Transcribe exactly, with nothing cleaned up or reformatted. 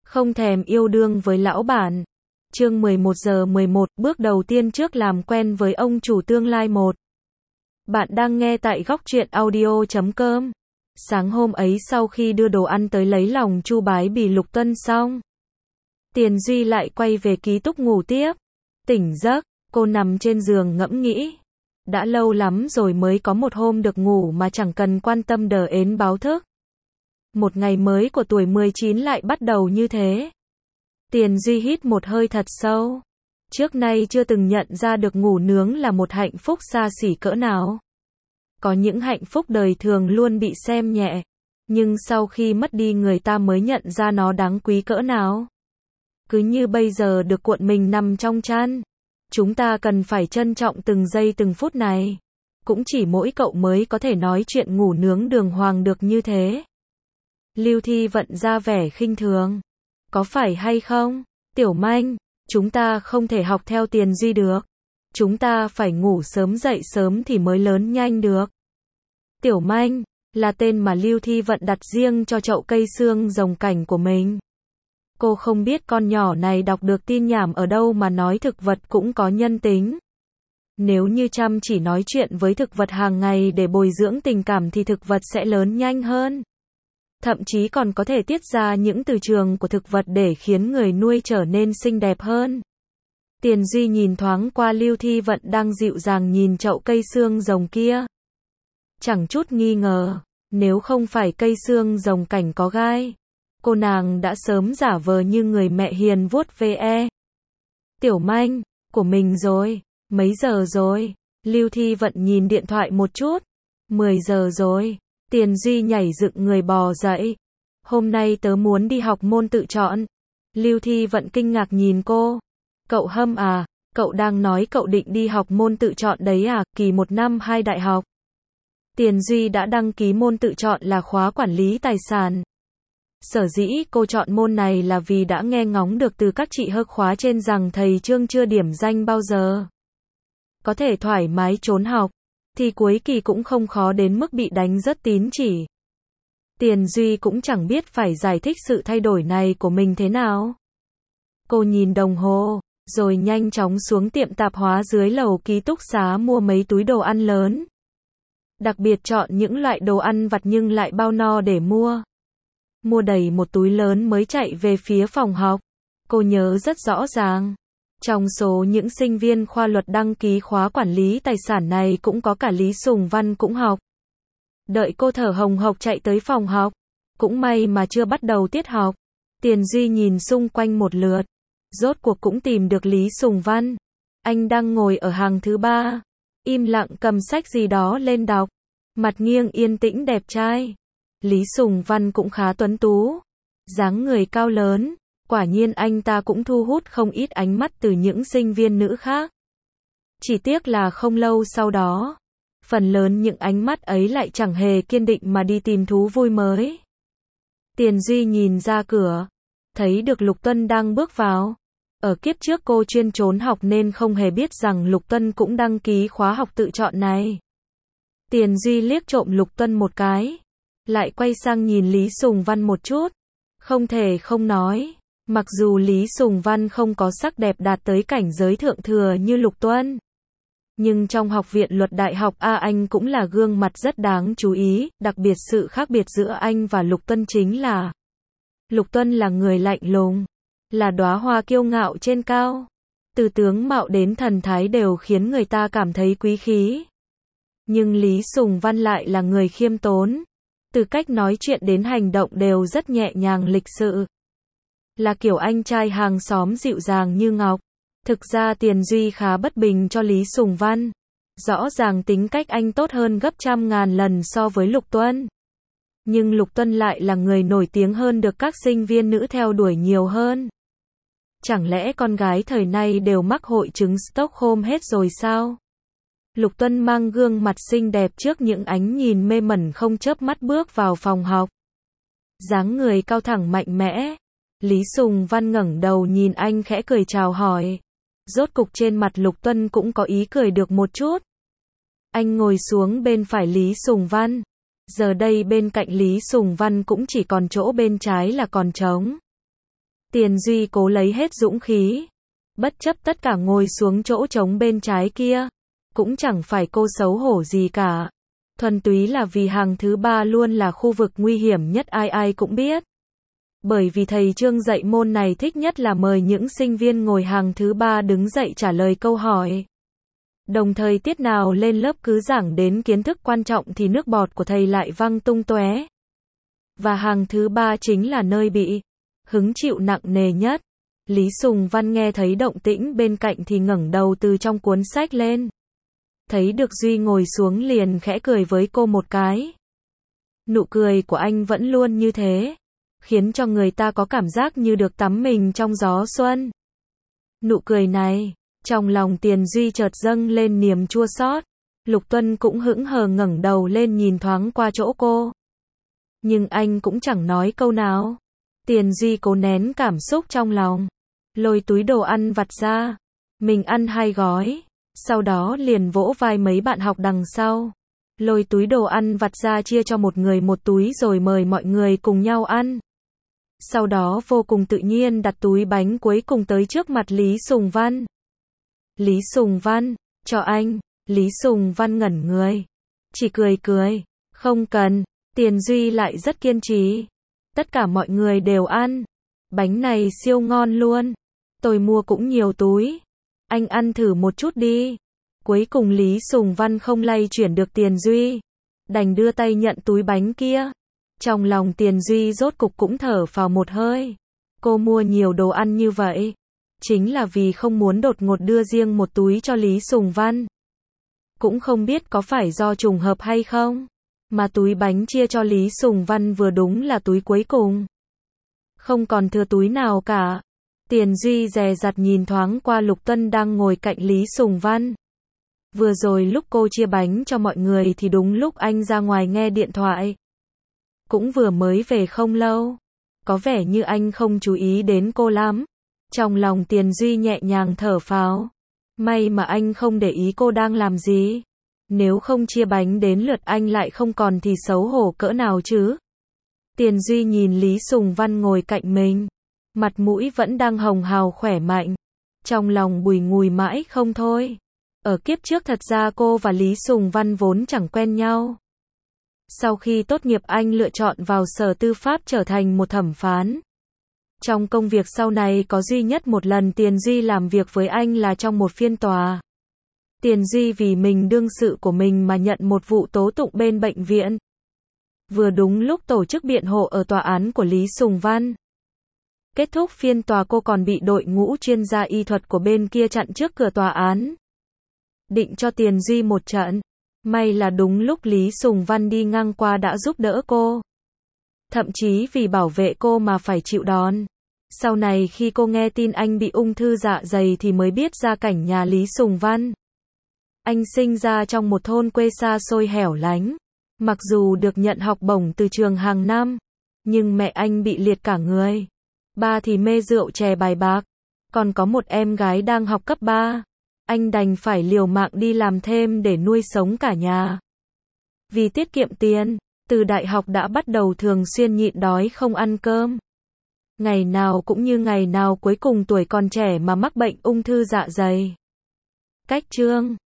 Không thèm yêu đương với lão bản. Chương mười một giờ mười một, bước đầu tiên trước làm quen với ông chủ tương lai một. Bạn đang nghe tại góc truyện audio chấm com. Sáng hôm ấy sau khi đưa đồ ăn tới lấy lòng Chu Bái Bì Lục Tuân xong, Tiền Duy lại quay về ký túc ngủ tiếp. Tỉnh giấc, cô nằm trên giường ngẫm nghĩ. Đã lâu lắm rồi mới có một hôm được ngủ mà chẳng cần quan tâm đờ ến báo thức. Một ngày mới của tuổi mười chín lại bắt đầu như thế. Tiền Duy hít một hơi thật sâu. Trước nay chưa từng nhận ra được ngủ nướng là một hạnh phúc xa xỉ cỡ nào. Có những hạnh phúc đời thường luôn bị xem nhẹ, nhưng sau khi mất đi người ta mới nhận ra nó đáng quý cỡ nào. Cứ như bây giờ được cuộn mình nằm trong chăn, chúng ta cần phải trân trọng từng giây từng phút này. Cũng chỉ mỗi cậu mới có thể nói chuyện ngủ nướng đường hoàng được như thế. Lưu Thi Vận ra vẻ khinh thường. Có phải hay không, Tiểu Manh, chúng ta không thể học theo Tiền Duy được. Chúng ta phải ngủ sớm dậy sớm thì mới lớn nhanh được. Tiểu Manh, là tên mà Lưu Thi Vận đặt riêng cho chậu cây xương rồng cảnh của mình. Cô không biết con nhỏ này đọc được tin nhảm ở đâu mà nói thực vật cũng có nhân tính. Nếu như chăm chỉ nói chuyện với thực vật hàng ngày để bồi dưỡng tình cảm thì thực vật sẽ lớn nhanh hơn. Thậm chí còn có thể tiết ra những từ trường của thực vật để khiến người nuôi trở nên xinh đẹp hơn. Tiền Duy nhìn thoáng qua Lưu Thi Vận đang dịu dàng nhìn chậu cây xương rồng kia. Chẳng chút nghi ngờ, nếu không phải cây xương rồng cảnh có gai, cô nàng đã sớm giả vờ như người mẹ hiền vuốt ve. Tiểu Manh, của mình rồi, mấy giờ rồi? Lưu Thi Vận nhìn điện thoại một chút. mười giờ rồi. Tiền Duy nhảy dựng người bò dậy. Hôm nay tớ muốn đi học môn tự chọn. Lưu Thi Vận kinh ngạc nhìn cô. Cậu Hâm à, cậu đang nói cậu định đi học môn tự chọn đấy à, kỳ một năm hai đại học. Tiền Duy đã đăng ký môn tự chọn là khóa quản lý tài sản. Sở dĩ cô chọn môn này là vì đã nghe ngóng được từ các chị hơ khóa trên rằng thầy Trương chưa điểm danh bao giờ. Có thể thoải mái trốn học, thì cuối kỳ cũng không khó đến mức bị đánh rớt tín chỉ. Tiền Duy cũng chẳng biết phải giải thích sự thay đổi này của mình thế nào. Cô nhìn đồng hồ, rồi nhanh chóng xuống tiệm tạp hóa dưới lầu ký túc xá mua mấy túi đồ ăn lớn. Đặc biệt chọn những loại đồ ăn vặt nhưng lại bao no để mua. Mua đầy một túi lớn mới chạy về phía phòng học. Cô nhớ rất rõ ràng. Trong số những sinh viên khoa luật đăng ký khóa quản lý tài sản này cũng có cả Lý Sùng Văn cũng học. Đợi cô thở hồng hộc chạy tới phòng học. Cũng may mà chưa bắt đầu tiết học. Tiền Duy nhìn xung quanh một lượt. Rốt cuộc cũng tìm được Lý Sùng Văn. Anh đang ngồi ở hàng thứ ba. Im lặng cầm sách gì đó lên đọc. Mặt nghiêng yên tĩnh đẹp trai. Lý Sùng Văn cũng khá tuấn tú. Dáng người cao lớn. Quả nhiên anh ta cũng thu hút không ít ánh mắt từ những sinh viên nữ khác. Chỉ tiếc là không lâu sau đó, phần lớn những ánh mắt ấy lại chẳng hề kiên định mà đi tìm thú vui mới. Tiền Duy nhìn ra cửa, thấy được Lục Tuân đang bước vào. Ở kiếp trước cô chuyên trốn học nên không hề biết rằng Lục Tuân cũng đăng ký khóa học tự chọn này. Tiền Duy liếc trộm Lục Tuân một cái, lại quay sang nhìn Lý Sùng Văn một chút. Không thể không nói, mặc dù Lý Sùng Văn không có sắc đẹp đạt tới cảnh giới thượng thừa như Lục Tuân, nhưng trong học viện luật đại học A anh cũng là gương mặt rất đáng chú ý. Đặc biệt sự khác biệt giữa anh và Lục Tuân chính là Lục Tuân là người lạnh lùng, là đóa hoa kiêu ngạo trên cao. Từ tướng mạo đến thần thái đều khiến người ta cảm thấy quý khí. Nhưng Lý Sùng Văn lại là người khiêm tốn. Từ cách nói chuyện đến hành động đều rất nhẹ nhàng lịch sự. Là kiểu anh trai hàng xóm dịu dàng như ngọc. Thực ra Tiền Duy khá bất bình cho Lý Sùng Văn. Rõ ràng tính cách anh tốt hơn gấp trăm ngàn lần so với Lục Tuân. Nhưng Lục Tuân lại là người nổi tiếng hơn được các sinh viên nữ theo đuổi nhiều hơn. Chẳng lẽ con gái thời nay đều mắc hội chứng Stockholm hết rồi sao? Lục Tuân mang gương mặt xinh đẹp trước những ánh nhìn mê mẩn không chớp mắt bước vào phòng học. Dáng người cao thẳng mạnh mẽ. Lý Sùng Văn ngẩng đầu nhìn anh khẽ cười chào hỏi. Rốt cục trên mặt Lục Tuân cũng có ý cười được một chút. Anh ngồi xuống bên phải Lý Sùng Văn. Giờ đây bên cạnh Lý Sùng Văn cũng chỉ còn chỗ bên trái là còn trống. Tiền Duy cố lấy hết dũng khí. Bất chấp tất cả ngồi xuống chỗ trống bên trái kia. Cũng chẳng phải cô xấu hổ gì cả. Thuần túy là vì hàng thứ ba luôn là khu vực nguy hiểm nhất ai ai cũng biết. Bởi vì thầy Trương dạy môn này thích nhất là mời những sinh viên ngồi hàng thứ ba đứng dậy trả lời câu hỏi. Đồng thời tiết nào lên lớp cứ giảng đến kiến thức quan trọng thì nước bọt của thầy lại văng tung tóe. Và hàng thứ ba chính là nơi bị hứng chịu nặng nề nhất. Lý Sùng Văn nghe thấy động tĩnh bên cạnh thì ngẩng đầu từ trong cuốn sách lên. Thấy được Duy ngồi xuống liền khẽ cười với cô một cái. Nụ cười của anh vẫn luôn như thế, khiến cho người ta có cảm giác như được tắm mình trong gió xuân. Nụ cười này, trong lòng Tiền Duy chợt dâng lên niềm chua xót. Lục Tuân cũng hững hờ ngẩng đầu lên nhìn thoáng qua chỗ cô. Nhưng anh cũng chẳng nói câu nào. Tiền Duy cố nén cảm xúc trong lòng, lôi túi đồ ăn vặt ra. Mình ăn hai gói. Sau đó liền vỗ vai mấy bạn học đằng sau. Lôi túi đồ ăn vặt ra chia cho một người một túi rồi mời mọi người cùng nhau ăn. Sau đó vô cùng tự nhiên đặt túi bánh cuối cùng tới trước mặt Lý Sùng Văn. Lý Sùng Văn, cho anh. Lý Sùng Văn ngẩn người. Chỉ cười cười. Không cần. Tiền Duy lại rất kiên trì. Tất cả mọi người đều ăn. Bánh này siêu ngon luôn. Tôi mua cũng nhiều túi. Anh ăn thử một chút đi. Cuối cùng Lý Sùng Văn không lay chuyển được Tiền Duy. Đành đưa tay nhận túi bánh kia. Trong lòng Tiền Duy rốt cục cũng thở phào một hơi. Cô mua nhiều đồ ăn như vậy. Chính là vì không muốn đột ngột đưa riêng một túi cho Lý Sùng Văn. Cũng không biết có phải do trùng hợp hay không. Mà túi bánh chia cho Lý Sùng Văn vừa đúng là túi cuối cùng. Không còn thừa túi nào cả. Tiền Duy dè dặt nhìn thoáng qua Lục Tuân đang ngồi cạnh Lý Sùng Văn. Vừa rồi lúc cô chia bánh cho mọi người thì đúng lúc anh ra ngoài nghe điện thoại. Cũng vừa mới về không lâu. Có vẻ như anh không chú ý đến cô lắm. Trong lòng Tiền Duy nhẹ nhàng thở phào. May mà anh không để ý cô đang làm gì. Nếu không chia bánh đến lượt anh lại không còn thì xấu hổ cỡ nào chứ. Tiền Duy nhìn Lý Sùng Văn ngồi cạnh mình. Mặt mũi vẫn đang hồng hào khỏe mạnh. Trong lòng bùi ngùi mãi không thôi. Ở kiếp trước thật ra cô và Lý Sùng Văn vốn chẳng quen nhau. Sau khi tốt nghiệp anh lựa chọn vào Sở Tư pháp trở thành một thẩm phán. Trong công việc sau này có duy nhất một lần Tiền Duy làm việc với anh là trong một phiên tòa. Tiền Duy vì mình đương sự của mình mà nhận một vụ tố tụng bên bệnh viện. Vừa đúng lúc tổ chức biện hộ ở tòa án của Lý Sùng Văn. Kết thúc phiên tòa cô còn bị đội ngũ chuyên gia y thuật của bên kia chặn trước cửa tòa án. Định cho Tiền Duy một trận. May là đúng lúc Lý Sùng Văn đi ngang qua đã giúp đỡ cô. Thậm chí vì bảo vệ cô mà phải chịu đòn. Sau này khi cô nghe tin anh bị ung thư dạ dày thì mới biết ra cảnh nhà Lý Sùng Văn. Anh sinh ra trong một thôn quê xa xôi hẻo lánh. Mặc dù được nhận học bổng từ trường hàng năm, nhưng mẹ anh bị liệt cả người. Ba thì mê rượu chè bài bạc. Còn có một em gái đang học cấp ba. Anh đành phải liều mạng đi làm thêm để nuôi sống cả nhà. Vì tiết kiệm tiền, từ đại học đã bắt đầu thường xuyên nhịn đói không ăn cơm. Ngày nào cũng như ngày nào cuối cùng tuổi còn trẻ mà mắc bệnh ung thư dạ dày. Cách chương